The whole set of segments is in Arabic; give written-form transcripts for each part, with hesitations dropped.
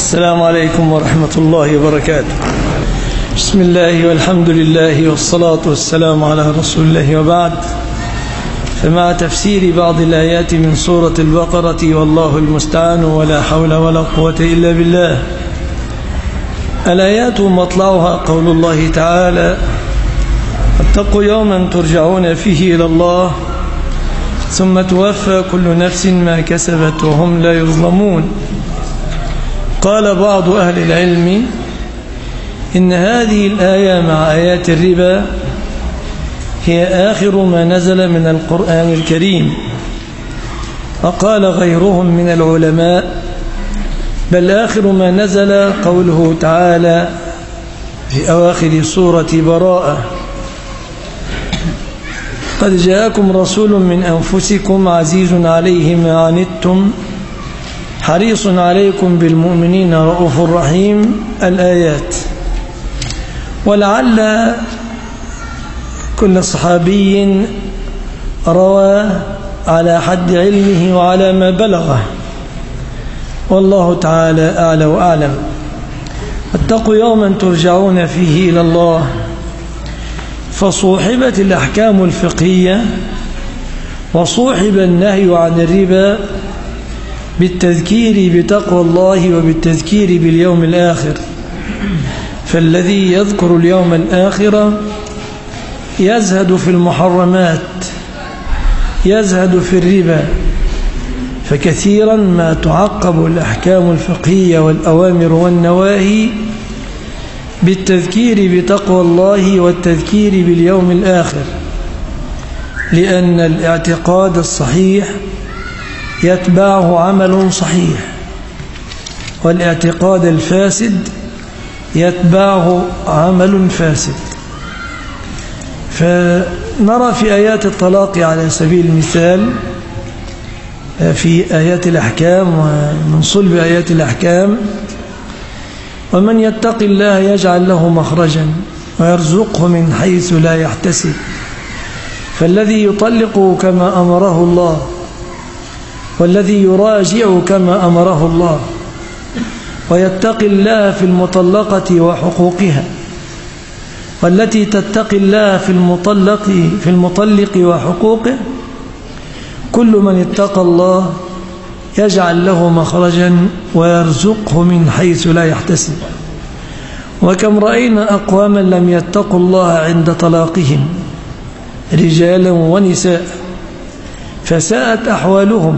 السلام عليكم ورحمة الله وبركاته. بسم الله والحمد لله والصلاة والسلام على رسول الله، وبعد. فمع تفسير بعض الآيات من سورة البقرة والله المستعان ولا حول ولا قوة إلا بالله. الآيات مطلعها قول الله تعالى: اتقوا يوما ترجعون فيه إلى الله ثم توفى كل نفس ما كسبت وهم لا يظلمون. قال بعض أهل العلم إن هذه الآية مع آيات الربا هي آخر ما نزل من القرآن الكريم. وقال غيرهم من العلماء بل آخر ما نزل قوله تعالى في أواخر سورة براءة: قد جاءكم رسول من أنفسكم عزيز عليه ما عنتم حريص عليكم بالمؤمنين رؤوف رحيم. الآيات. ولعل كل صحابي روى على حد علمه وعلى ما بلغه، والله تعالى أعلى وأعلم. اتقوا يوما ترجعون فيه إلى الله، فصوحبت الأحكام الفقهية وصوحب النهي عن الربا بالتذكير بتقوى الله وبالتذكير باليوم الآخر. فالذي يذكر اليوم الآخر يزهد في المحرمات، يزهد في الربا، فكثيرا ما تعقب الأحكام الفقهية والأوامر والنواهي بالتذكير بتقوى الله والتذكير باليوم الآخر، لأن الاعتقاد الصحيح يتبعه عمل صحيح، والاعتقاد الفاسد يتبعه عمل فاسد. فنرى في آيات الطلاق على سبيل المثال، في آيات الأحكام ومن صلب آيات الأحكام: ومن يتق الله يجعل له مخرجا ويرزقه من حيث لا يحتسب. فالذي يطلق كما أمره الله، والذي يراجع كما أمره الله، ويتقي الله في المطلقة وحقوقها، والتي تتقي الله في المطلق وحقوقه، كل من اتقى الله يجعل له مخرجا ويرزقه من حيث لا يحتسب. وكم رأينا أقواما لم يتقوا الله عند طلاقهم، رجالا ونساء، فساءت أحوالهم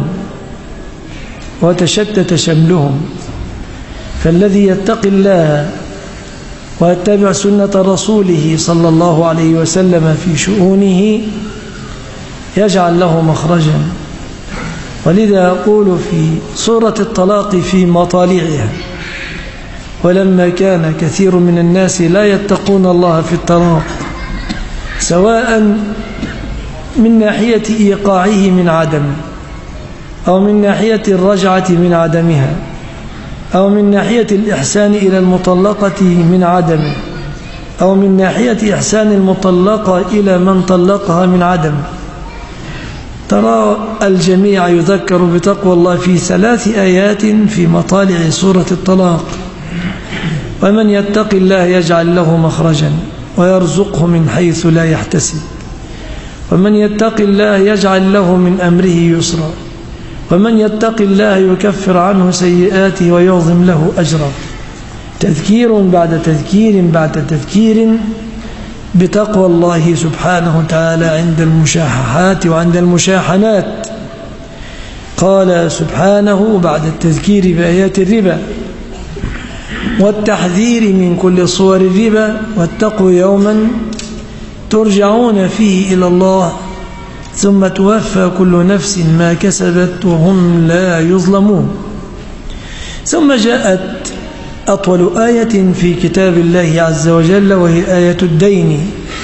وتشتت شملهم. فالذي يتقي الله ويتبع سنة رسوله صلى الله عليه وسلم في شؤونه يجعل له مخرجا. ولذا أقول في سورة الطلاق في مطالعها: ولما كان كثير من الناس لا يتقون الله في الطلاق، سواء من ناحية إيقاعه من عدم، أو من ناحية الرجعة من عدمها، أو من ناحية الإحسان إلى المطلقة من عدم، أو من ناحية إحسان المطلقة إلى من طلقها من عدم، ترى الجميع يذكر بتقوى الله في 3 آيات في مطالع سورة الطلاق: ومن يتق الله يجعل له مخرجا ويرزقه من حيث لا يحتسب، ومن يتق الله يجعل له من أمره يسرا، ومن يتق الله يكفر عنه سيئاته ويعظم له أجرا. تذكير بعد تذكير بعد تذكير بتقوى الله سبحانه وتعالى عند المشاححات وعند المشاحنات. قال سبحانه بعد التذكير بآيات الربا والتحذير من كل صور الربا: واتقوا يوما ترجعون فيه إلى الله ثم توفى كل نفس ما كسبت وهم لا يظلمون. ثم جاءت أطول آية في كتاب الله عز وجل، وهي آية الدين،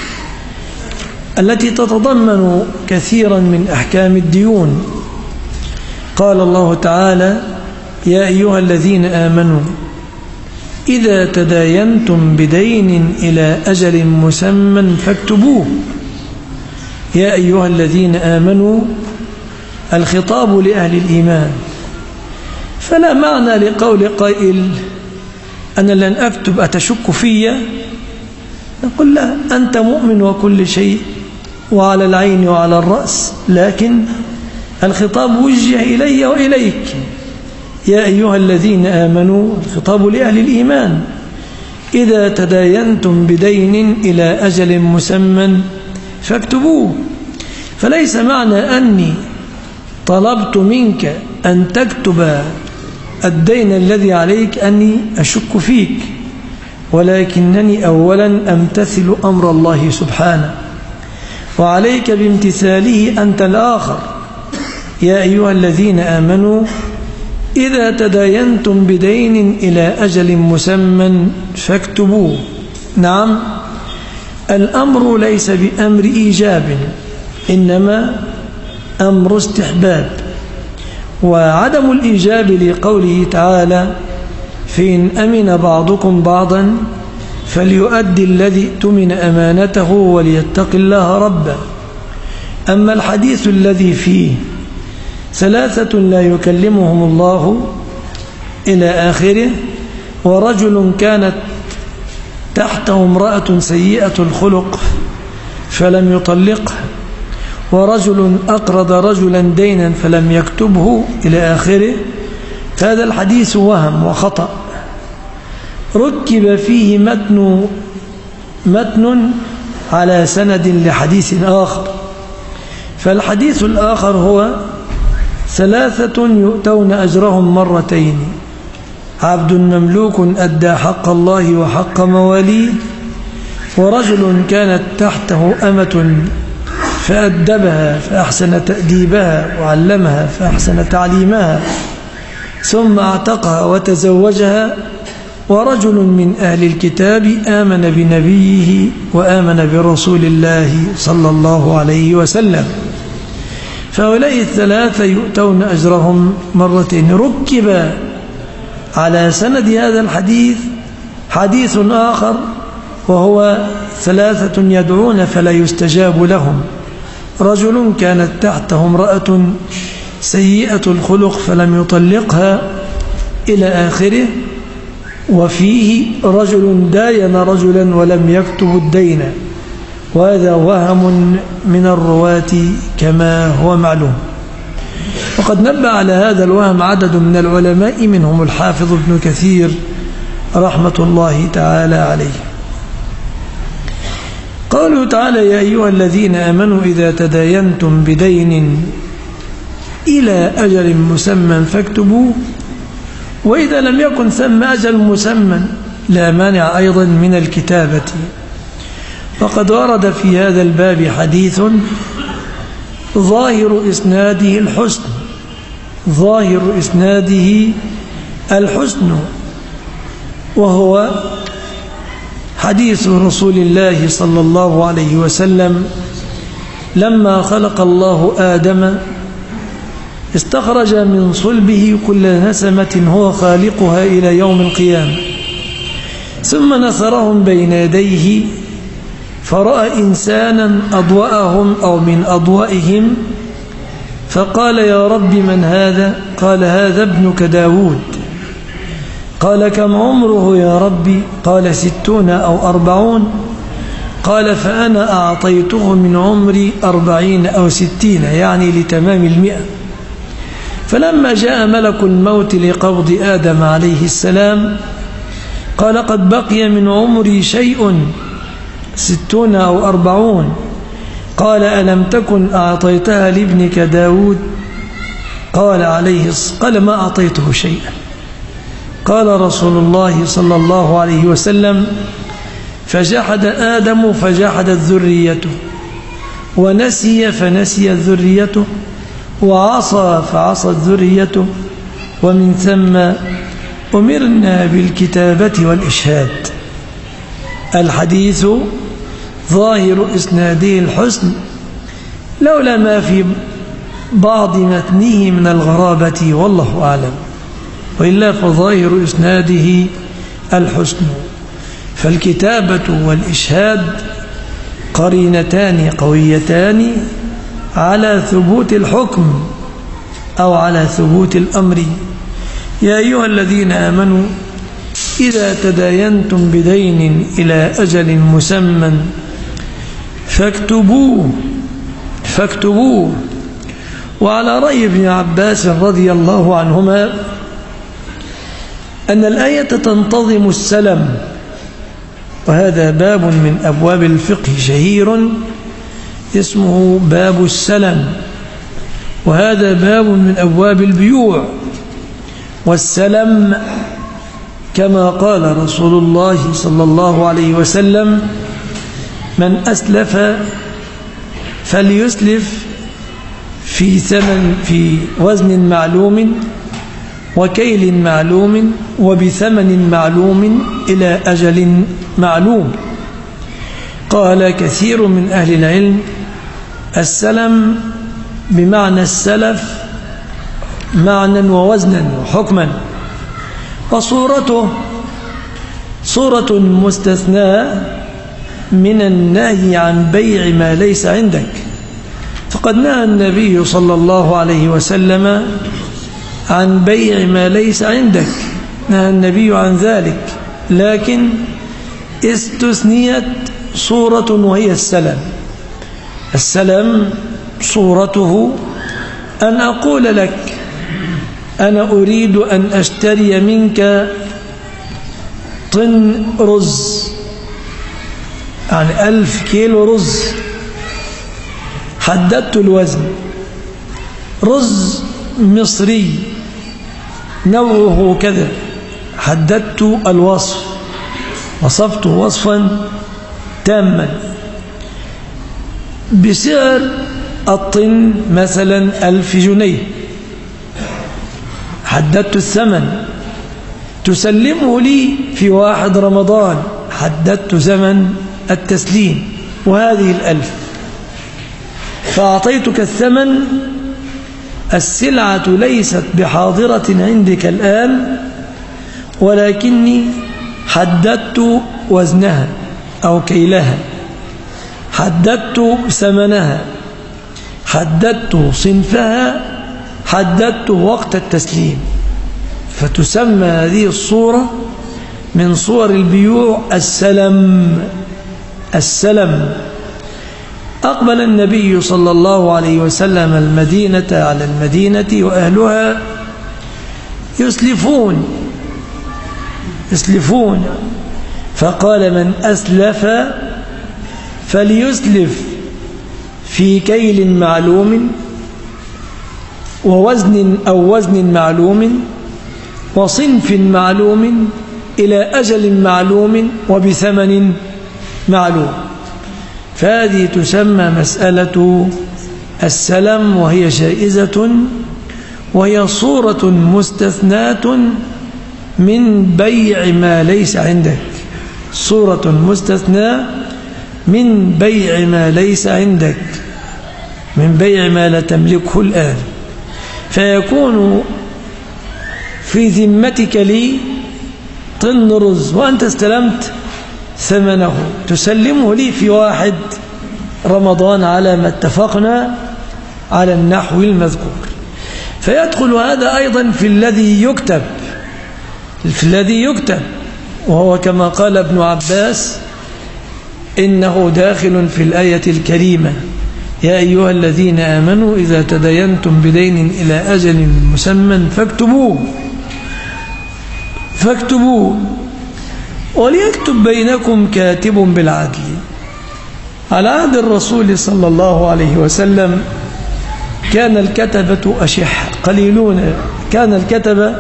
التي تتضمن كثيرا من أحكام الديون. قال الله تعالى: يا أيها الذين آمنوا إذا تداينتم بدين إلى أجل مسمى فاكتبوه. يا أيها الذين آمنوا، الخطاب لأهل الإيمان، فلا معنى لقول قائل أنا لن أكتب أتشك في. نقول لا، أنت مؤمن وكل شيء وعلى العين وعلى الرأس، لكن الخطاب وجه إلي وإليك يا أيها الذين آمنوا، الخطاب لأهل الإيمان، إذا تداينتم بدين إلى أجل مسمى فاكتبوه. فليس معنى أني طلبت منك أن تكتب الدين الذي عليك أني أشك فيك، ولكنني أولا أمتثل أمر الله سبحانه، وعليك بامتثاله أنت الآخر. يا أيها الذين آمنوا إذا تداينتم بدين إلى أجل مسمى فاكتبوه. نعم، الأمر ليس بأمر إيجاب، إنما أمر استحباب. وعدم الإيجاب لقوله تعالى فإن أمن بعضكم بعضا فليؤدي الذي اؤتمن أمانته وليتق الله ربه. أما الحديث الذي فيه 3 لا يكلمهم الله إلى آخره، ورجل كانت تحته امرأة سيئة الخلق فلم يطلقه، ورجل أقرض رجلا دينا فلم يكتبه إلى آخره، فهذا الحديث وهم وخطأ، ركب فيه متن على سند لحديث آخر. فالحديث الآخر هو 3 يؤتون أجرهم مرتين: عبد مملوك أدى حق الله وحق مواليه، ورجل كانت تحته أمة فأدبها فأحسن تأديبها وعلمها فأحسن تعليمها ثم اعتقها وتزوجها، ورجل من أهل الكتاب آمن بنبيه وآمن برسول الله صلى الله عليه وسلم. فهؤلاء 3 يؤتون أجرهم مرتين. ركب على سند هذا الحديث حديث آخر وهو 3 يدعون فلا يستجاب لهم: رجل كانت تحته امرأة سيئة الخلق فلم يطلقها إلى آخره، وفيه رجل داين رجلا ولم يكتب الدين، وهذا وهم من الرواة كما هو معلوم. وقد نبه على هذا الوهم عدد من العلماء، منهم الحافظ ابن كثير رحمة الله تعالى عليه. قوله تعالى يا أيها الذين آمنوا إذا تداينتم بدين إلى أجل مسمى فاكتبوه، وإذا لم يكن ثم أجل مسمى لا مانع أيضا من الكتابة. فقد ورد في هذا الباب حديث ظاهر إسناده الحسن، ظاهر إسناده الحسن، وهو حديث رسول الله صلى الله عليه وسلم لما خلق الله آدم استخرج من صلبه كل نسمة هو خالقها إلى يوم القيامة، ثم نثرهم بين يديه فرأى إنسانا أضوأهم أو من أضوئهم، فقال يا رب من هذا؟ قال هذا ابنك داود. قال كم عمره يا ربي؟ قال 60 أو 40. قال فأنا أعطيته من عمري 40 أو 60، يعني لتمام 100. فلما جاء ملك الموت لقبض آدم عليه السلام قال قد بقي من عمري شيء 60 أو 40. قال ألم تكن أعطيتها لابنك داود؟ قال ما أعطيته شيئا. قال رسول الله صلى الله عليه وسلم فجحد آدم فجحدت ذريته، ونسي فنسيت ذريته، وعصى فعصت ذريته، ومن ثم أمرنا بالكتابة والإشهاد. الحديث ظاهر إسناده الحسن، لولا ما في بعض متنه من الغرابة والله أعلم، وإلا فظاهر إسناده الحسن. فالكتابة والإشهاد قرينتان قويتان على ثبوت الحكم أو على ثبوت الأمر. يا أيها الذين آمنوا إذا تداينتم بدين إلى أجل مسمى فاكتبوه. وعلى رأي ابن عباس رضي الله عنهما أن الآية تنتظم السلم، وهذا باب من أبواب الفقه شهير اسمه باب السلم، وهذا باب من أبواب البيوع. والسلم كما قال رسول الله صلى الله عليه وسلم: من أسلف فليسلف في وزن معلوم وكيل معلوم وبثمن معلوم إلى أجل معلوم. قال كثير من أهل العلم: السلم بمعنى السلف معنى ووزنا وحكما، وصورته صورة مستثناء من النهي عن بيع ما ليس عندك، فقد نهى النبي صلى الله عليه وسلم عن بيع ما ليس عندك، نهى النبي عن ذلك، لكن استثنيت صورة وهي السلم. السلم صورته أن أقول لك: أنا أريد أن أشتري منك طن رز، يعني 1000 كيلو رز، حددت الوزن، رز مصري نوعه كذا، حددت الوصف، وصفته وصفا تاما بسعر الطن مثلا 1000 جنيه، حددت الثمن، تسلمه لي في 1 رمضان، حددت زمن التسليم، وهذه 1000، فأعطيتك الثمن. السلعة ليست بحاضرة عندك الآن، ولكني حددت وزنها أو كيلها، حددت ثمنها، حددت صنفها، حددت وقت التسليم، فتسمى هذه الصورة من صور البيوع السلم. أقبل النبي صلى الله عليه وسلم المدينة على المدينة وأهلها يسلفون، فقال: من أسلف فليسلف في كيل معلوم ووزن معلوم وصنف معلوم إلى أجل معلوم وبثمن معلوم. فهذه تسمى مسألة السلم، وهي جائزة، وهي صورة مستثناة من بيع ما ليس عندك، صورة مستثناة من بيع ما ليس عندك، من بيع ما لا تملكه الآن، فيكون في ذمتك لي طن رز وأنت استلمت ثمنه، تسلمه لي في 1 رمضان على ما اتفقنا على النحو المذكور. فيدخل هذا أيضا في الذي يكتب، وهو كما قال ابن عباس: إنه داخل في الآية الكريمة: يا أيها الذين آمنوا إذا تداينتم بدين إلى أجل مسمى فاكتبوه وليكتب بينكم كاتب بالعدل. على عهد الرسول صلى الله عليه وسلم كان الكتبة أشح قليلون، كان الكتبة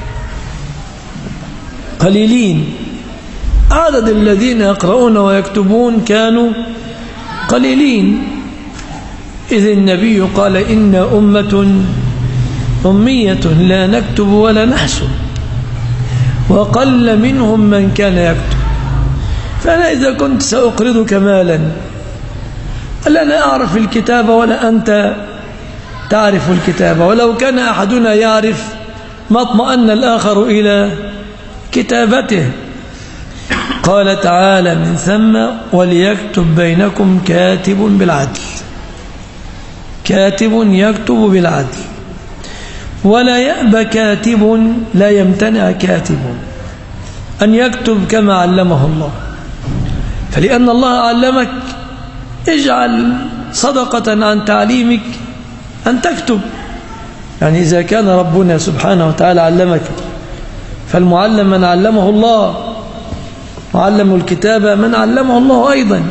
قليلين، عدد الذين يقرؤون ويكتبون كانوا قليلين، إذ النبي قال: إن أمة أمية لا نكتب ولا نحسب، وقل منهم من كان يكتب. فأنا إذا كنت سأقرضك مالا، ألا أنا أعرف الكتابة ولا أنت تعرف الكتابة، ولو كان أحدنا يعرف ما اطمأن الآخر إلى كتابته. قال تعالى من ثم: وليكتب بينكم كاتب بالعدل، كاتب يكتب بالعدل. ولا يأبى كاتب، لا يمتنع كاتب أن يكتب كما علمه الله. فلأن الله علمك اجعل صدقة عن تعليمك أن تكتب. يعني إذا كان ربنا سبحانه وتعالى علمك، فالمعلم من علمه الله، معلم الكتابة من علمه الله أيضا.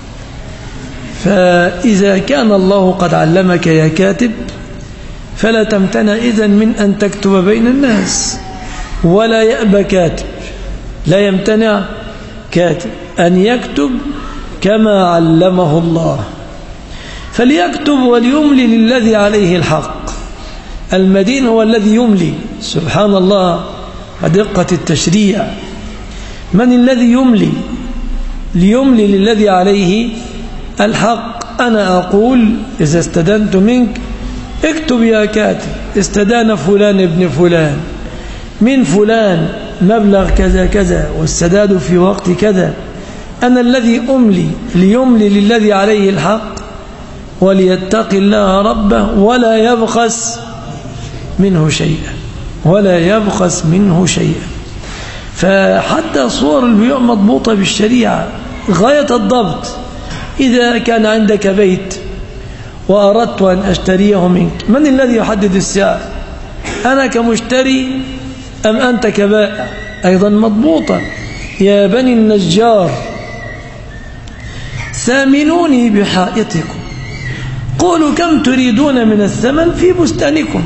فإذا كان الله قد علمك يا كاتب فلا تمتنع إذن من أن تكتب بين الناس. ولا يأبى كاتب، لا يمتنع كاتب أن يكتب كما علمه الله. فليكتب وليملي للذي عليه الحق. المدين هو الذي يملي، سبحان الله ودقة التشريع. من الذي يملي؟ ليملي للذي عليه الحق. أنا أقول إذا استدنت منك اكتب يا كاتب، استدان فلان ابن فلان من فلان مبلغ كذا كذا والسداد في وقت كذا. أنا الذي أملي، ليملي للذي عليه الحق وليتقي الله ربه ولا يبخس منه شيئا، ولا يبخس منه شيئا. فحتى صور البيوع مضبوطة بالشريعة غاية الضبط. إذا كان عندك بيت وأردت أن أشتريه منك، من الذي يحدد السعر؟ أنا كمشتري أم أنت كبائع؟ أيضا مضبوطة. يا بني النجار ثامنوني بحائطكم، قولوا كم تريدون من الثمن في بستانكم.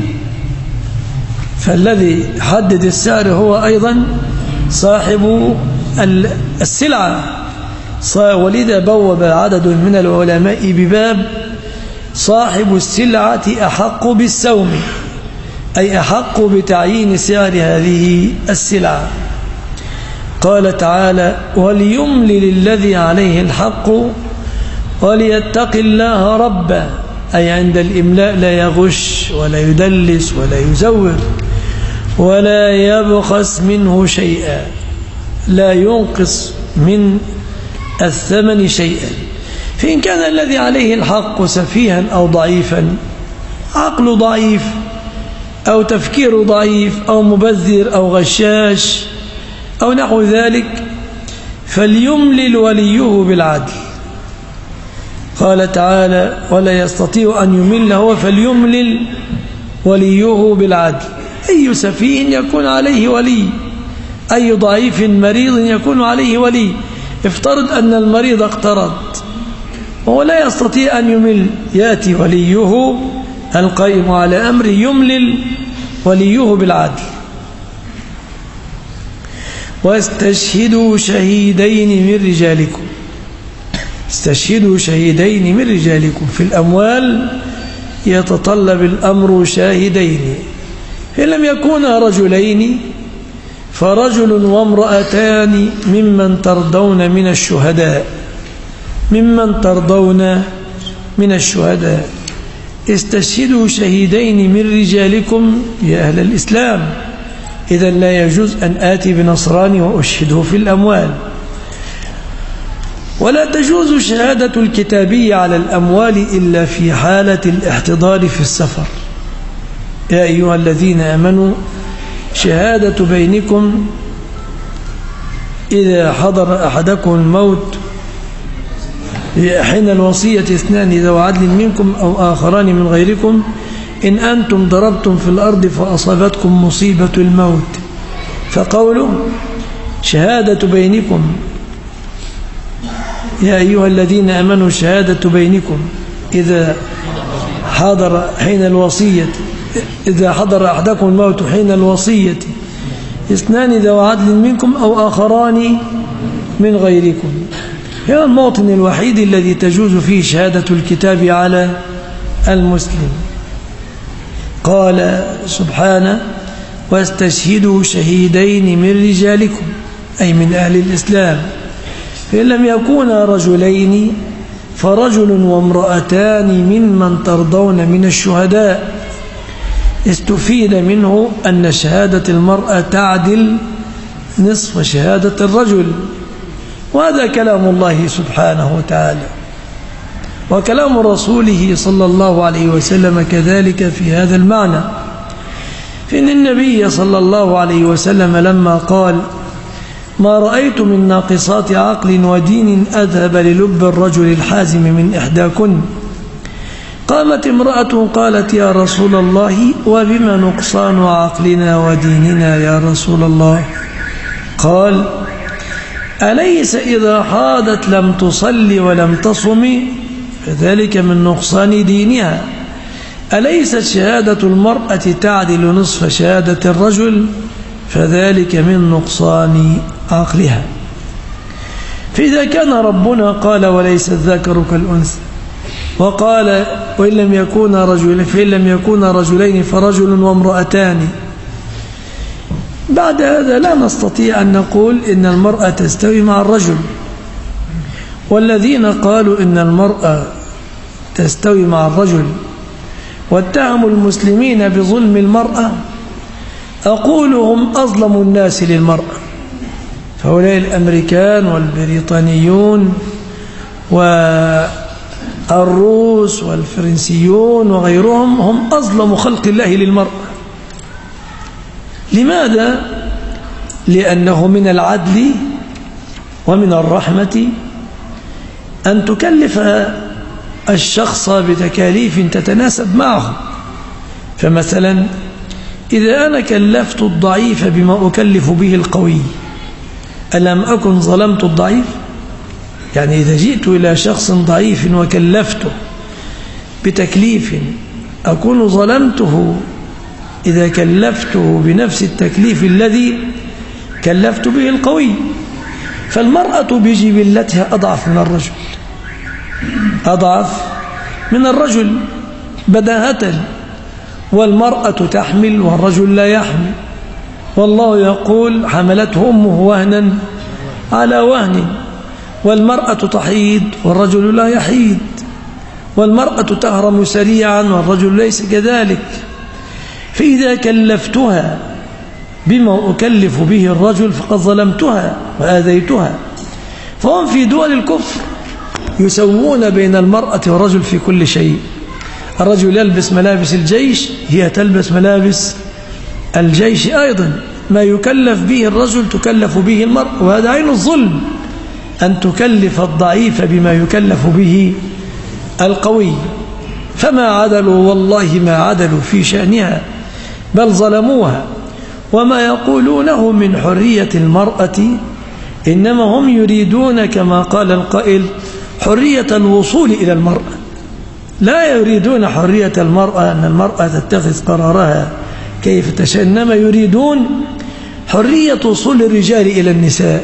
فالذي حدد السعر هو أيضا صاحب السلعة. ولذا بوب عدد من العلماء بباب صاحب السلعة أحق بالسوم، أي أحق بتعيين سعر هذه السلعة. قال تعالى وليملي للذي عليه الحق وليتق الله ربه، أي عند الإملاء لا يغش ولا يدلس ولا يزور ولا يبخس منه شيئا، لا ينقص من الثمن شيئا. فإن كان الذي عليه الحق سفيها أو ضعيفا، عقله ضعيف أو تفكيره ضعيف أو مبذر أو غشاش أو نحو ذلك، فليملل وليه بالعدل. قال تعالى ولا يستطيع أن يمل هو فليملل وليه بالعدل. أي سفيه يكون عليه ولي، أي ضعيف مريض يكون عليه ولي. افترض أن المريض اقترض وهو لا يستطيع أن يمل، يأتي وليه القائم على أمره يملل وليه بالعدل. واستشهدوا شهيدين من رجالكم، استشهدوا شهيدين من رجالكم. في الأموال يتطلب الأمر شاهدين، إن لم يكونا رجلين فرجل وامرأتان ممن ترضون من الشهداء، ممن ترضون من الشهداء. استشهدوا شهيدين من رجالكم يا أهل الإسلام. إذا لا يجوز أن آتي بنصراني وأشهده في الأموال. ولا تجوز شهادة الكتابية على الأموال إلا في حالة الاحتضار في السفر. يا أيها الذين آمنوا شهادة بينكم إذا حضر أحدكم الموت حين الوصية اثنان ذو عدل منكم أو آخران من غيركم إن أنتم ضربتم في الأرض فأصابتكم مصيبة الموت. فقوله شهادة بينكم يا أيها الذين آمنوا شهادة بينكم إذا حضر حين الوصية، إذا حضر أحدكم الموت حين الوصية اثنان ذو عدل منكم أو آخران من غيركم. هذا الموطن الوحيد الذي تجوز فيه شهادة الكتاب على المسلم. قال سبحانه واستشهدوا شهيدين من رجالكم أي من أهل الإسلام. فإن لم يكونا رجلين فرجل وامرأتان ممن ترضون من الشهداء. استفيد منه أن شهادة المرأة تعدل نصف شهادة الرجل، وهذا كلام الله سبحانه وتعالى، وكلام رسوله صلى الله عليه وسلم كذلك في هذا المعنى. فإن النبي صلى الله عليه وسلم لما قال: ما رأيت من ناقصات عقل ودين أذهب للب الرجل الحازم من إحداكن، قامت امرأة قالت: يا رسول الله، وبما نقصان عقلنا وديننا يا رسول الله؟ قال: أليس إذا حاضت لم تصلي ولم تصم فذلك من نقصان دينها؟ أليست شهادة المرأة تعدل نصف شهادة الرجل فذلك من نقصان عقلها؟ فإذا كان ربنا قال: وليس الذكر كالأنثى، وقال: فإن لم يكون رجلين فرجل وامرأتان، بعد هذا لا نستطيع أن نقول إن المرأة تستوي مع الرجل. والذين قالوا إن المرأة تستوي مع الرجل واتهموا المسلمين بظلم المرأة، أقول هم أظلم الناس للمرأة. فهؤلاء الأمريكان والبريطانيون والروس والفرنسيون وغيرهم هم أظلم خلق الله للمرأة. لماذا؟ لأنه من العدل ومن الرحمة أن تكلف الشخص بتكاليف تتناسب معه. فمثلا إذا أنا كلفت الضعيف بما أكلف به القوي، ألم أكن ظلمت الضعيف؟ يعني إذا جئت إلى شخص ضعيف وكلفته بتكليف أكون ظلمته إذا كلفته بنفس التكليف الذي كلفت به القوي. فالمرأة بجبلتها أضعف من الرجل، أضعف من الرجل بداهة، والمرأة تحمل والرجل لا يحمل. والله يقول: حملته أمه وهنا على وهن. والمرأة تحيض والرجل لا يحيض، والمرأة تهرم سريعا والرجل ليس كذلك. فإذا كلفتها بما أكلف به الرجل فقد ظلمتها وآذيتها. فهم في دول الكفر يسوون بين المرأة والرجل في كل شيء. الرجل يلبس ملابس الجيش، هي تلبس ملابس الجيش أيضا. ما يكلف به الرجل تكلف به المرأة، وهذا عين الظلم، أن تكلف الضعيف بما يكلف به القوي. فما عدلوا، والله ما عدلوا في شأنها، بل ظلموها. وما يقولونه من حرية المرأة إنما هم يريدون كما قال القائل حرية الوصول إلى المرأة، لا يريدون حرية المرأة أن المرأة تتخذ قرارها كيف تشاء، إنما يريدون حرية وصول الرجال إلى النساء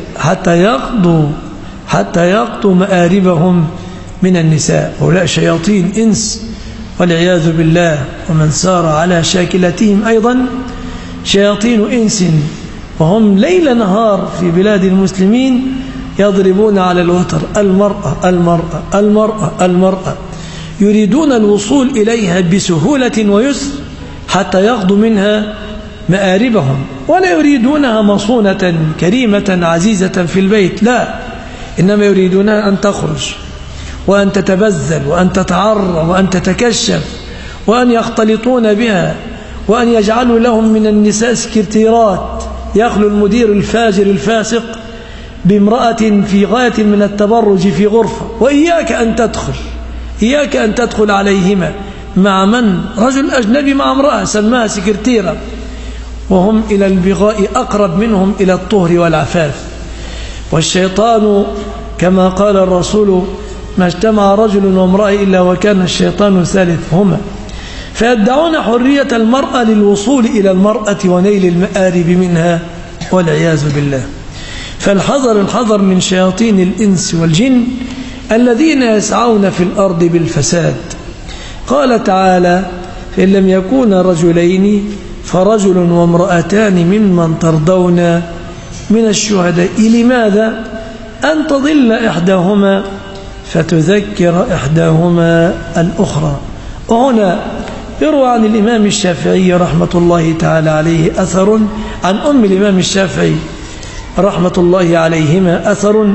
حتى يقضوا مآربهم من النساء. هؤلاء شياطين إنس والعياذ بالله، ومن سار على شاكلتهم أيضا شياطين إنس، وهم ليل نهار في بلاد المسلمين يضربون على الوتر: المرأة المرأة المرأة المرأة، يريدون الوصول إليها بسهولة ويسر حتى يقضوا منها مآربهم، ولا يريدونها مصونة كريمة عزيزة في البيت، لا، إنما يريدونها أن تخرج وأن تتبذل وأن تتعرى وأن تتكشف وأن يختلطون بها، وأن يجعلوا لهم من النساء سكرتيرات. يخلو المدير الفاجر الفاسق بامرأة في غاية من التبرج في غرفة، وإياك أن تدخل عليهما مع من؟ رجل أجنبي مع امرأة سماها سكرتيرة، وهم إلى البغاء أقرب منهم إلى الطهر والعفاف. والشيطان كما قال الرسول: ما اجتمع رجل وامرأة إلا وكان الشيطان ثالثهما. فيدعون حرية المرأة للوصول إلى المرأة ونيل المآرب منها والعياذ بالله. الحذر من شياطين الإنس والجن الذين يسعون في الأرض بالفساد. قال تعالى: فإن لم يكون رجلين فرجل وامرأتان ممن ترضون من الشهداء. لماذا؟ أن تضل إحداهما فتذكر إحداهما الأخرى. وهنا يروى عن الإمام الشافعي رحمة الله تعالى عليه أثر، عن أم الإمام الشافعي رحمة الله عليهما أثر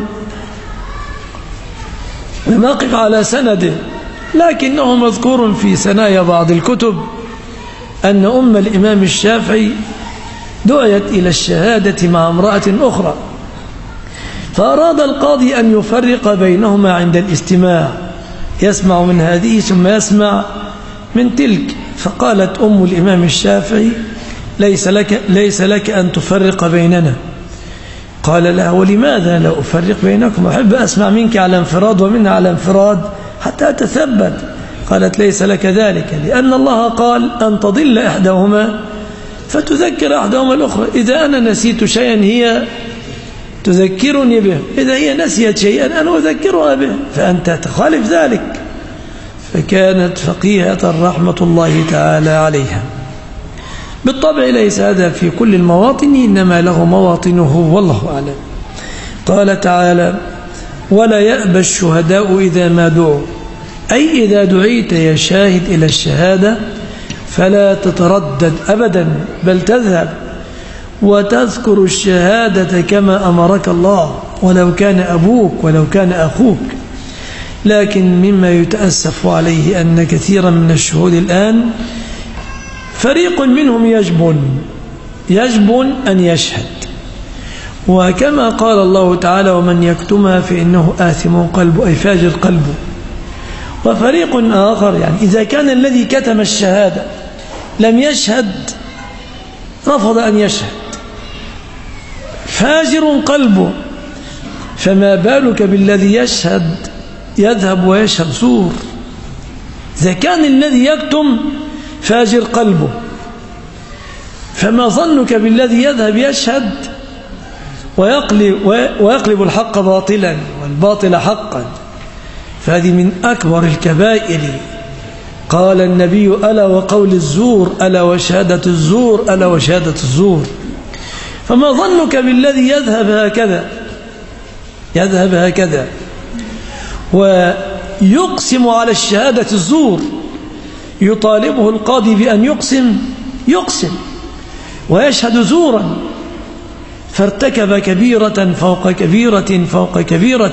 لم أقف على سنده، لكنه مذكور في ثنايا بعض الكتب، أن أم الإمام الشافعي دعيت إلى الشهادة مع امرأة أخرى، فأراد القاضي أن يفرق بينهما عند الاستماع، يسمع من هذه ثم يسمع من تلك. فقالت أم الإمام الشافعي: ليس لك أن تفرق بيننا. قال لها: ولماذا لا أفرق بينكم؟ أحب أسمع منك على انفراد ومنها على انفراد حتى أتثبت. قالت: ليس لك ذلك، لأن الله قال أن تضل إحداهما فتذكر إحداهما الأخرى. إذا أنا نسيت شيئا هي تذكرني به، إذا هي نسيت شيئا أنا أذكرها به، فأنت تخالف ذلك. فكانت فقيهة رحمة الله تعالى عليها. بالطبع ليس هذا في كل المواطن، إنما له مواطنه والله أعلم. قال تعالى: ولا يأبى الشهداء إذا ما دعوا، أي إذا دعيت يا شاهد إلى الشهادة فلا تتردد أبدا، بل تذهب وتذكر الشهادة كما أمرك الله، ولو كان أبوك ولو كان أخوك. لكن مما يتأسف عليه أن كثيرا من الشهود الآن فريق منهم يجبن أن يشهد، وكما قال الله تعالى: ومن يكتمها فإنه آثم قلبه، أي فاجر قلبه. وفريق آخر، يعني إذا كان الذي كتم الشهادة لم يشهد، رفض أن يشهد، فاجر قلبه، فما بالك بالذي يشهد يذهب ويشهد زور؟ إذا كان الذي يكتم فاجر قلبه، فما ظنك بالذي يذهب يشهد ويقلب الحق باطلا والباطل حقا؟ فهذه من أكبر الكبائر. قال النبي: ألا وقول الزور، ألا وشهادة الزور، ألا وشهادة الزور. فما ظنك بالذي يذهب هكذا ويقسم على الشهادة الزور، يطالبه القاضي بأن يقسم ويشهد زورا، فارتكب كبيرة فوق كبيرة فوق كبيرة،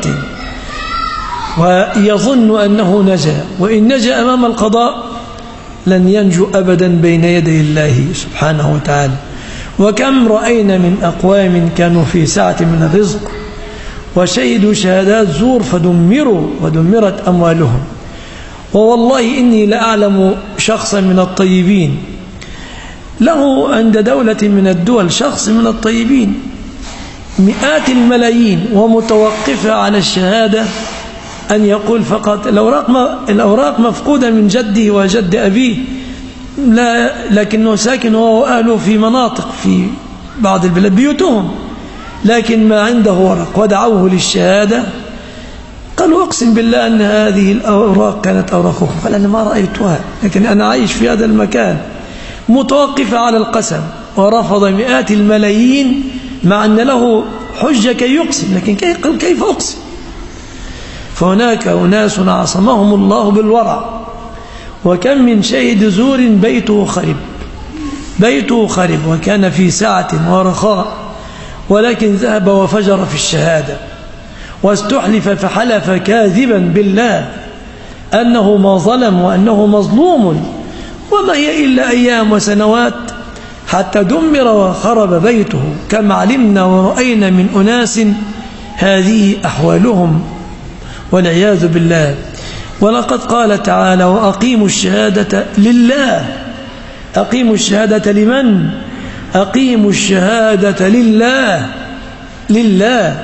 ويظن أنه نجا، وإن نجا أمام القضاء لن ينجو أبدا بين يدي الله سبحانه وتعالى. وكم رأينا من أقوام كانوا في سعة من الرزق وشهدوا شهادات زور فدمروا ودمرت أموالهم. ووالله إني لأعلم شخصا من الطيبين، له عند دولة من الدول شخص من الطيبين مئات الملايين، ومتوقفة على الشهادة أن يقول فقط الأوراق مفقودة من جده وجد أبيه، لكنه ساكن هو وأهله في مناطق في بعض البلاد بيوتهم، لكن ما عنده ورق، ودعوه للشهادة قالوا: أقسم بالله أن هذه الأوراق كانت أوراق أخرى. قال: أنا ما رأيتها، لكن أنا عايش في هذا المكان. متوقف على القسم، ورفض مئات الملايين مع أن له حجة كي يقسم، لكن كيف أقسم؟ فهناك أناس عصمهم الله بالورع. وكم من شاهد زور بيته خرب وكان في سعة ورخاء، ولكن ذهب وفجر في الشهادة واستحلف فحلف كاذبا بالله أنه ما ظلم وأنه مظلوم، وما هي إلا أيام وسنوات حتى دمر وخرب بيته. كم علمنا ورأينا من أناس هذه أحوالهم والعياذ بالله. ولقد قال تعالى: وأقيموا الشهادة لله. أقيموا الشهادة لمن؟ أقيموا الشهادة لله.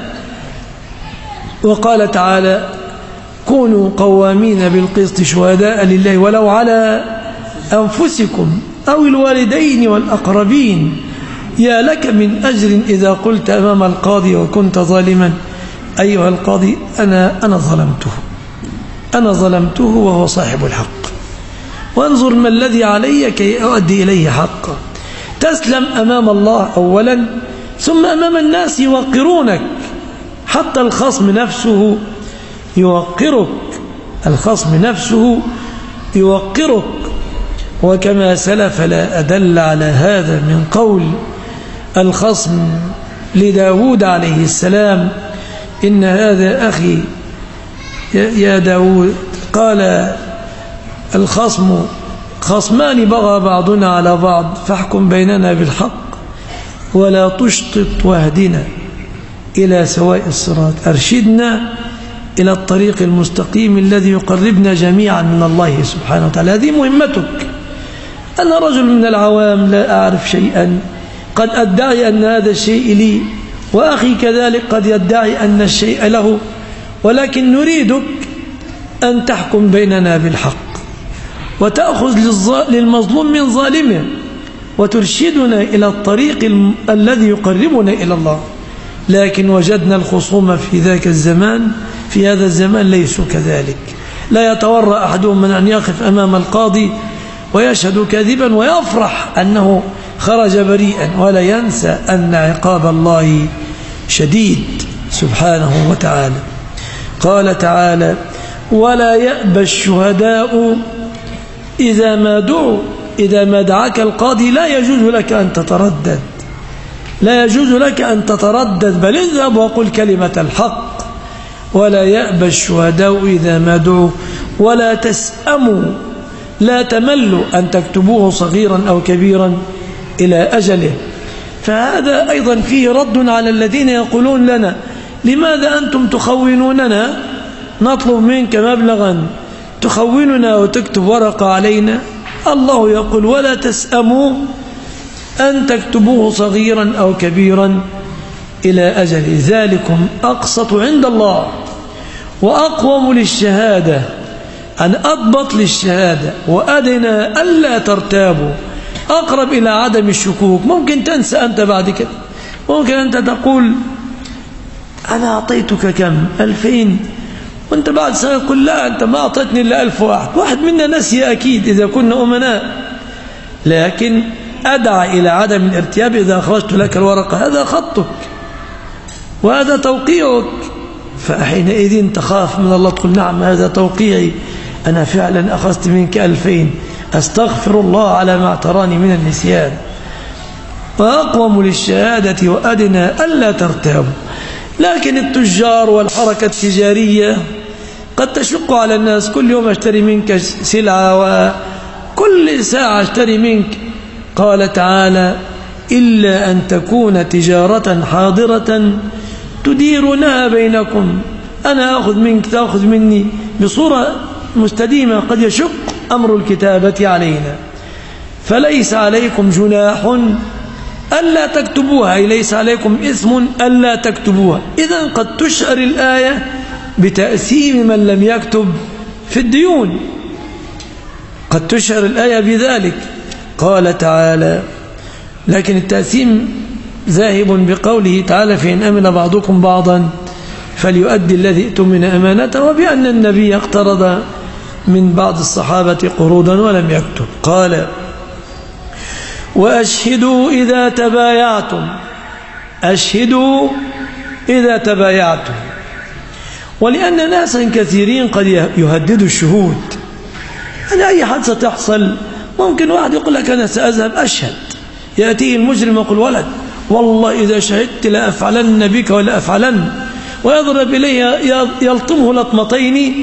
وقال تعالى: كونوا قوامين بالقسط شهداء لله ولو على أنفسكم أو الوالدين والأقربين، يا لك من أجر إذا قلت أمام القاضي وكنت ظالما: أيها القاضي أنا ظلمته وهو صاحب الحق، وانظر ما الذي علي كي أؤدي إليه حقه. تسلم أمام الله أولا، ثم أمام الناس يوقرونك، حتى الخصم نفسه يوقرك. وكما سلف لا أدل على هذا من قول الخصم لداود عليه السلام: إن هذا أخي يا داود. قال الخصم خصمان بغى بعضنا على بعض فاحكم بيننا بالحق ولا تشطط واهدنا إلى سواء الصراط. أرشدنا إلى الطريق المستقيم الذي يقربنا جميعا من الله سبحانه وتعالى. هذه مهمتك. أنا رجل من العوام لا أعرف شيئا، قد أدعي أن هذا الشيء لي، وأخي كذلك قد يدعي أن الشيء له، ولكن نريدك أن تحكم بيننا بالحق وتأخذ للمظلوم من ظالمه وترشدنا إلى الطريق الذي يقربنا إلى الله. لكن وجدنا الخصوم في ذاك الزمان، في هذا الزمان ليسوا كذلك. لا يتورع أحدهم من أن يقف أمام القاضي ويشهد كذبا ويفرح أنه خرج بريئا، ولا ينسى أن عقاب الله شديد سبحانه وتعالى. قال تعالى: ولا يأبى الشهداء إذا ما دعوا. إذا ما دعاك القاضي لا يجوز لك أن تتردد، لا يجوز لك أن تتردد، بل اذهب وقل كلمة الحق. ولا يأبى الشهداء إذا ما دعوا ولا تسأموا، لا تملوا أن تكتبوه صغيرا أو كبيرا إلى أجله. فهذا أيضا فيه رد على الذين يقولون لنا: لماذا أنتم تخونوننا؟ نطلب منك مبلغا تخوننا وتكتب ورقة علينا. الله يقول: ولا تسأموا أن تكتبوه صغيرا أو كبيرا إلى أجله، ذلكم أقسط عند الله وأقوم للشهادة، أن أضبط للشهادة، وأدنى ألا ترتابوا، أقرب إلى عدم الشكوك. ممكن تنسى أنت بعد كده، ممكن أنت تقول: أنا أعطيتك كم؟ 2000، وأنت بعد سنة تقول: لا، أنت ما أعطيتني إلا 1000 واحد. واحد منا نسي أكيد إذا كنا أمناء، لكن أدعى إلى عدم الارتياب إذا أخرجت لك الورقة. هذا خطك وهذا توقيعك، فحينئذ تخاف من الله، تقول: نعم هذا توقيعي، أنا فعلا أخذت منك 2000، أستغفر الله على ما اعتراني من النسيان. وأقوم للشهادة وأدنى ألا ترتابوا. لكن التجار والحركة التجارية قد تشق على الناس، كل يوم أشتري منك سلعة وكل ساعة أشتري منك. قال تعالى: إلا أن تكون تجارة حاضرة تديرونها بينكم. أنا أخذ منك تأخذ مني بصورة مستديمة، قد يشق أمر الكتابة علينا، فليس عليكم جناح ألا تكتبوها، أي ليس عليكم إثم ألا تكتبوها. إذن قد تشعر الآية بتأثيم من لم يكتب في الديون، قد تشعر الآية بذلك. قال تعالى: لكن التأثيم ذاهب بقوله تعالى: فإن أمن بعضكم بعضا فليؤدي الذي اؤتمن أمانته، وبأن النبي اقترض من بعض الصحابة قروضا ولم يكتب. قال: وأشهدوا إذا تبايعتم. أشهدوا إذا تبايعتم. ولأن ناسا كثيرين قد يهددوا الشهود، يعني أي حادثة تحصل ممكن واحد يقول لك: أنا سأذهب أشهد. يأتيه المجرم يقول: ولد والله إذا شهدت لأفعلن بك ولا أفعلن، ويضرب إليه يلطمه لطمتين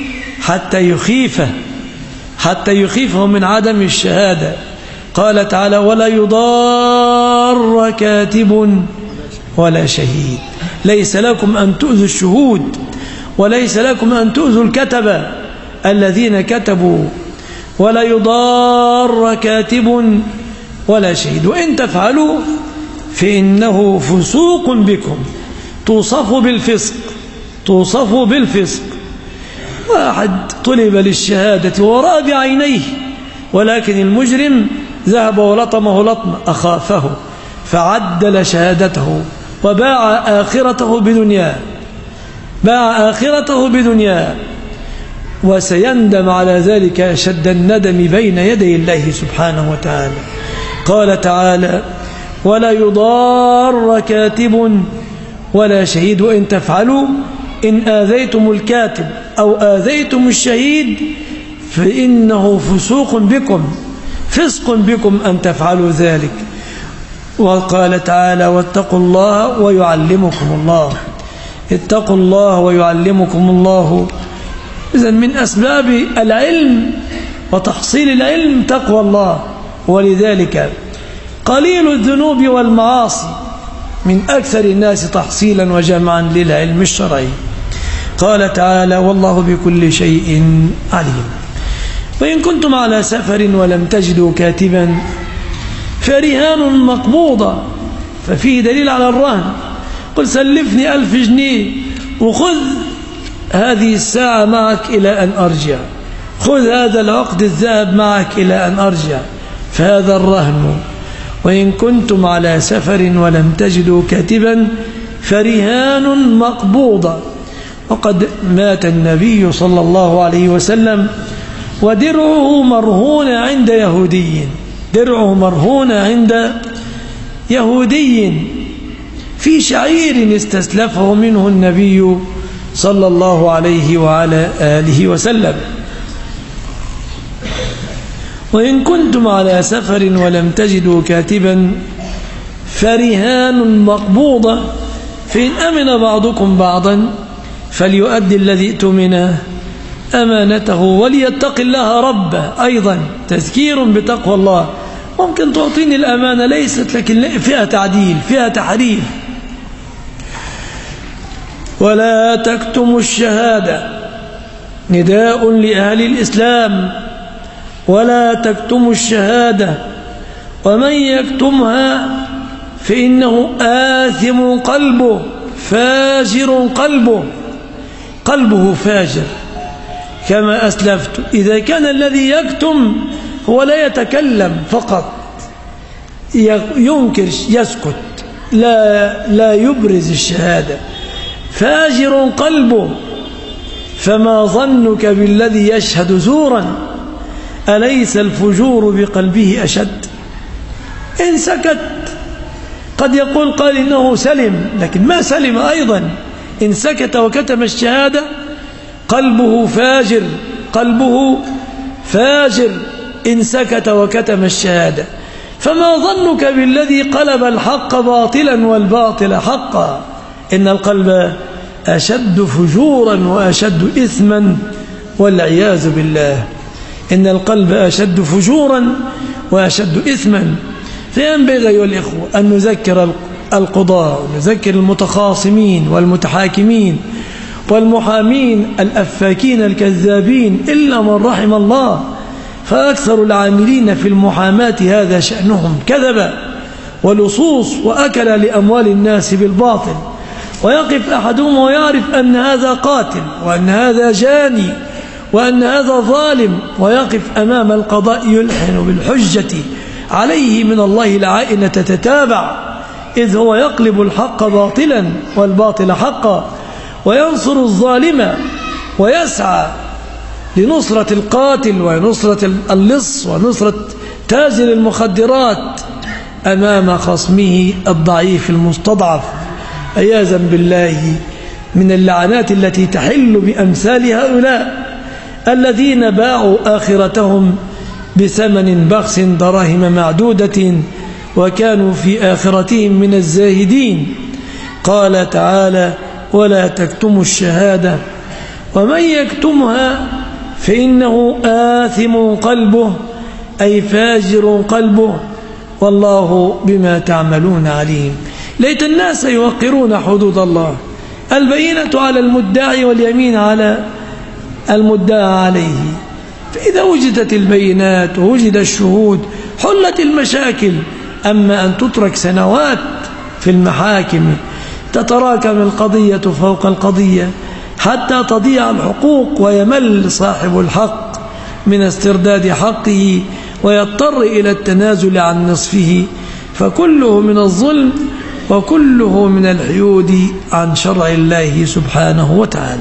حتى يخيفه من عدم الشهادة. قال تعالى: ولا يضار كاتب ولا شهيد. ليس لكم أن تؤذوا الشهود، وليس لكم أن تؤذوا الكتبة الذين كتبوا. ولا يضار كاتب ولا شهيد، وإن تفعلوا فإنه فسوق بكم. توصفوا بالفسق. واحد طلب للشهادة وراء بعينيه، ولكن المجرم ذهب ولطمه لطمة، أخافه فعدل شهادته وباع آخرته بدنياه، وسيندم على ذلك أشد الندم بين يدي الله سبحانه وتعالى. قال تعالى: ولا يضار كاتب ولا شهيد، وإن تفعلوا، إن آذيتم الكاتب أو آذيتم الشهيد فإنه فسق بكم أن تفعلوا ذلك. وقال تعالى: واتقوا الله ويعلمكم الله. اتقوا الله ويعلمكم الله. إذن من أسباب العلم وتحصيل العلم تقوى الله. ولذلك قليل الذنوب والمعاصي من أكثر الناس تحصيلا وجمعا للعلم الشرعي. قال تعالى: والله بكل شيء عليم. وإن كنتم على سفر ولم تجدوا كاتبا فرهان مقبوضة، ففيه دليل على الرهن. قل سلفني 1000 جنيه وخذ هذه الساعة معك إلى أن أرجع، خذ هذا العقد الذهب معك إلى أن أرجع، فهذا الرهن. وإن كنتم على سفر ولم تجدوا كاتبا فرهان مقبوضة. وقد مات النبي صلى الله عليه وسلم ودرعه مرهون عند يهودي، درعه مرهون عند يهودي في شعير استسلفه منه النبي صلى الله عليه وعلى آله وسلم. وإن كنتم على سفر ولم تجدوا كاتبا فرهان مقبوضة، فإن أمن بعضكم بعضا فليؤدي الذي اؤتمنه أمانته وليتق الله ربه. أيضا تذكير بتقوى الله. ممكن تعطيني الأمانة ليست لكن فيها تعديل، فيها تحريف. ولا تكتموا الشهادة، نداء لأهل الإسلام. ولا تكتموا الشهادة، ومن يكتمها فإنه آثم قلبه، فاجر قلبه، قلبه فاجر. كما أسلفت، إذا كان الذي يكتم هو لا يتكلم فقط، ينكر، يسكت، لا يبرز الشهادة، فاجر قلبه، فما ظنك بالذي يشهد زورا؟ أليس الفجور بقلبه أشد؟ إن سكت قد يقول قال إنه سلم، لكن ما سلم أيضا. إن سكت وكتم الشهادة قلبه فاجر، قلبه فاجر إن سكت وكتم الشهادة. فما ظنك بالذي قلب الحق باطلا والباطل حقا؟ إن القلب أشد فجورا وأشد إثما والعياذ بالله. إن القلب أشد فجورا وأشد إثما. فينبغي أيها الإخوة أن نذكر القضاة ونذكر المتخاصمين والمتحاكمين والمحامين الأفاكين الكذابين إلا من رحم الله، فأكثر العاملين في المحاماة هذا شأنهم كذب ولصوص وأكل لأموال الناس بالباطل. ويقف أحدهم ويعرف أن هذا قاتل وأن هذا جاني وأن هذا ظالم، ويقف أمام القضاء يلحن بالحجة عليه من الله العائنة تتتابع، إذ هو يقلب الحق باطلا والباطل حقا، وينصر الظالم ويسعى لنصرة القاتل ونصرة اللص ونصرة تاجر المخدرات أمام خصمه الضعيف المستضعف. عياذا بالله من اللعنات التي تحل بأمثال هؤلاء الذين باعوا آخرتهم بثمن بخس دراهم معدودة وكانوا في آخرتهم من الزاهدين. قال تعالى: ولا تكتموا الشهادة ومن يكتمها فإنه آثم قلبه، أي فاجر قلبه، والله بما تعملون عليم. ليت الناس يوقرون حدود الله. البينة على المدعي واليمين على المدعى عليه. فإذا وجدت البينات ووجد الشهود حلت المشاكل. أما أن تترك سنوات في المحاكم تتراكم القضية فوق القضية حتى تضيع الحقوق ويمل صاحب الحق من استرداد حقه ويضطر إلى التنازل عن نصفه، فكله من الظلم وكله من الحيود عن شرع الله سبحانه وتعالى.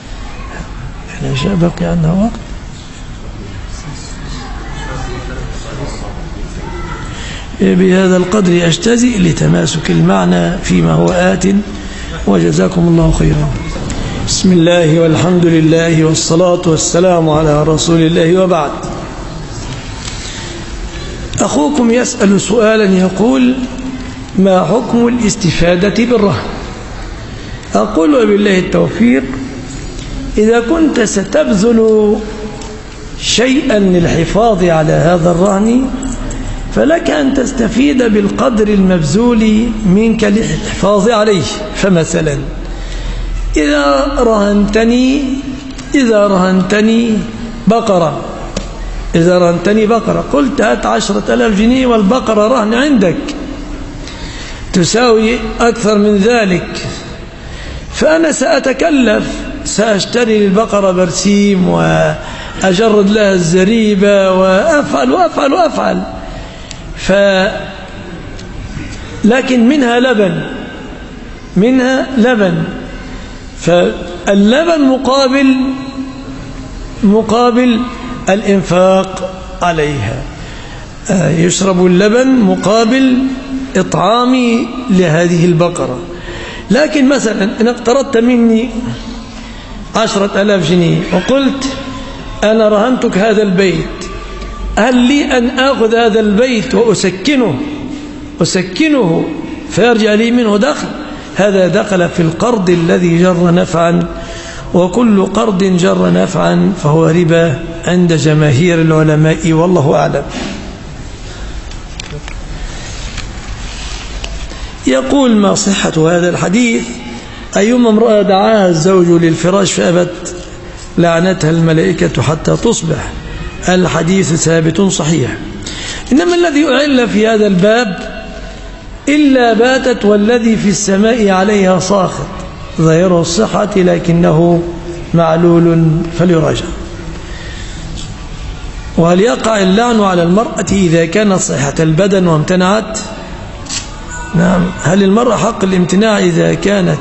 احنا بقي عندنا وقت. بهذا القدر أجتزئ لتماسك المعنى فيما هو آت، وجزاكم الله خيرا. بسم الله والحمد لله والصلاة والسلام على رسول الله، وبعد. أخوكم يسأل سؤالا يقول: ما حكم الاستفادة بالرهن؟ أقول وبالله التوفيق: إذا كنت ستبذل شيئا للحفاظ على هذا الرهن فلك أن تستفيد بالقدر المبذول منك للحفاظ عليه. فمثلا إذا رهنتني بقرة قلت هات 10,000 جنيه والبقرة رهن عندك تساوي أكثر من ذلك، فأنا سأتكلف، سأشتري للبقرة برسيم وأجرد لها الزريبة وأفعل لكن منها لبن فاللبن مقابل الإنفاق عليها، يشرب اللبن مقابل إطعامي لهذه البقرة. لكن مثلا إن اقترضت مني 10,000 جنيه وقلت أنا رهنتك هذا البيت، هل لي أن آخذ هذا البيت وأسكنه فيرجع لي منه دخل؟ هذا دخل في القرض الذي جر نفعا، وكل قرض جر نفعا فهو ربا عند جماهير العلماء والله أعلم. يقول ما صحة هذا الحديث؟ أيما امرأة دعاها الزوج للفراش فأبت لعنتها الملائكة حتى تصبح. الحديث ثابت صحيح. إنما الذي أعل في هذا الباب إلا باتت والذي في السماء عليها ساخط، ظاهره الصحة لكنه معلول فليراجع. وهل يقع اللعن على المرأة إذا كانت صحيحة البدن وامتنعت؟ نعم. هل المرأة حق الامتناع إذا كانت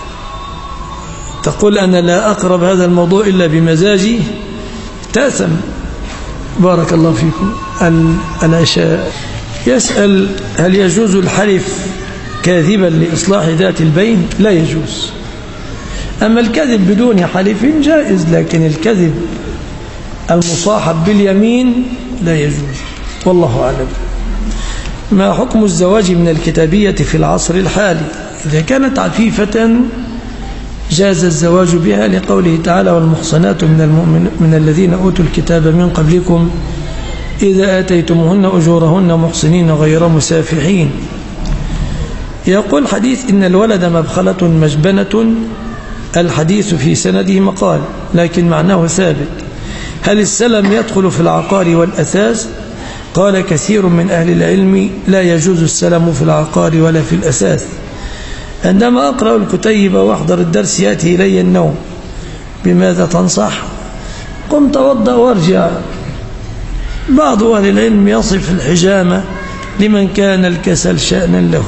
تقول أنا لا أقرب هذا الموضوع إلا بمزاجي؟ تأثم. بارك الله فيكم. العشاء يسأل هل يجوز الحلف كاذبا لإصلاح ذات البين؟ لا يجوز. أما الكذب بدون حلف جائز، لكن الكذب المصاحب باليمين لا يجوز والله أعلم. ما حكم الزواج من الكتابية في العصر الحالي؟ إذا كانت عفيفة جاز الزواج بها لقوله تعالى والمحصنات من الذين أوتوا الكتاب من قبلكم إذا آتيتموهن أجورهن محصنين غير مسافحين. يقول حديث إن الولد مبخلة مجبنة، الحديث في سنده مقال لكن معناه ثابت. هل السلم يدخل في العقار والأثاث؟ قال كثير من أهل العلم لا يجوز السلم في العقار ولا في الأثاث. عندما أقرأ الكتيب وأحضر الدرس يأتي إلي النوم، بماذا تنصح؟ قم توضأ وارجع. بعض أهل العلم يصف الحجامة لمن كان الكسل شأنا له.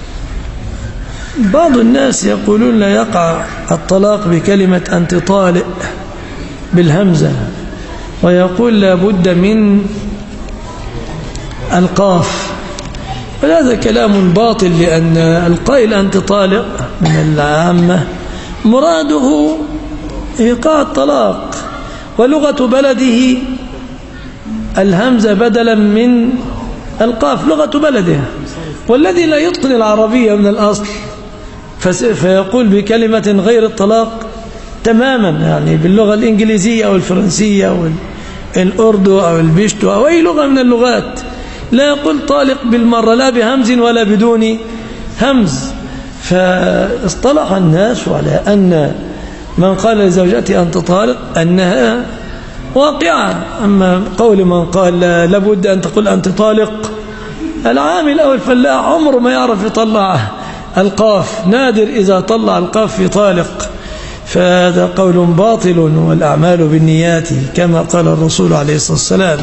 بعض الناس يقولون لا يقع الطلاق بكلمة أنت طالق بالهمزة، ويقول لا بد من القاف، وهذا كلام باطل، لأن القائل أنت طالق من العامة مراده إيقاع الطلاق، ولغة بلده الهمزة بدلا من القاف لغة بلده، والذي لا يتقن العربية من الأصل فيقول بكلمة غير الطلاق تماما، يعني باللغة الإنجليزية أو الفرنسية أو الأردو أو البشتو أو أي لغة من اللغات، لا يقول طالق بالمرة لا بهمز ولا بدون همز. فاصطلح الناس على أن من قال لزوجته أنت طالق أنها واقعة. أما قول من قال لابد أن تقول أنت طالق، العامل أو الفلاح عمره ما يعرف يطلع القاف، نادر إذا طلع القاف في طالق، فهذا قول باطل، والأعمال بالنيات كما قال الرسول عليه الصلاة والسلام.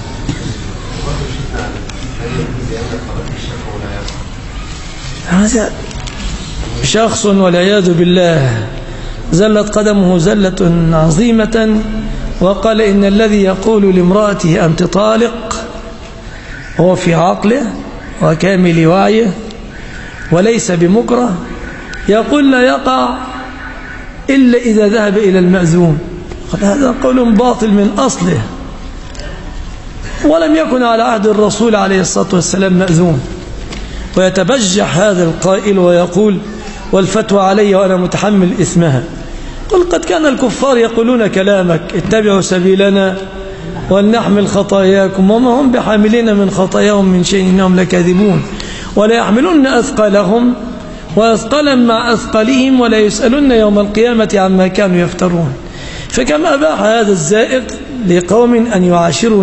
هذا شخص والعياذ بالله زلت قدمه زلة عظيمة، وقال إن الذي يقول لامرأته أنت طالق هو في عقله وكامل وعيه وليس بمكره، يقول لا يقع إلا إذا ذهب إلى المأذون. هذا قول باطل من أصله، ولم يكن على عهد الرسول عليه الصلاة والسلام مأذون. ويتبجح هذا القائل ويقول والفتوى علي وأنا متحمل إثمها. قل قد كان الكفار يقولون كلامك اتبعوا سبيلنا ولنحمل خطاياكم وما هم بحاملين من خطاياهم من شيء إنهم لكاذبون ولا يحملون أثقالهم وأثقالا مع أثقالهم ولا يسألون يوم القيامة عما كانوا يفترون. فكما أباح هذا الزائق لقوم أن يعاشروا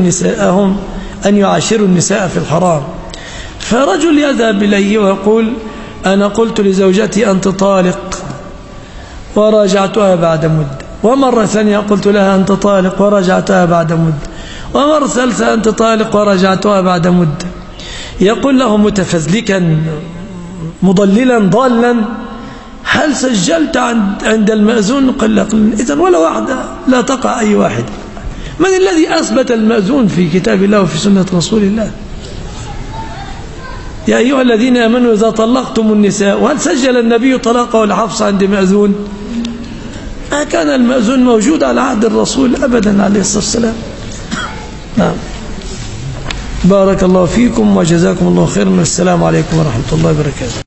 النساء في الحرام، فرجل يذهب إليه ويقول أنا قلت لزوجتي أنت طالق وراجعتها بعد مدة، ومرة ثانية قلت لها أنت طالق وراجعتها بعد مدة، ومرة ثالثة أنت طالق وراجعتها بعد مدة. يقول له متفزلكا مضللا ضالا هل سجلت عند المأذون؟ قال لك إذن ولا واحدة لا تقع أي واحد. من الذي أثبت المأذون في كتاب الله وفي سنة رسول الله؟ يا أيها الذين آمنوا إذا طلقتم النساء، وهل سجل النبي طلاقه لحفص عند مأذون؟ ما كان المأذون موجود على عهد الرسول أبدا عليه الصلاة والسلام. نعم. بارك الله فيكم وجزاكم الله خيرا، والسلام عليكم ورحمة الله وبركاته.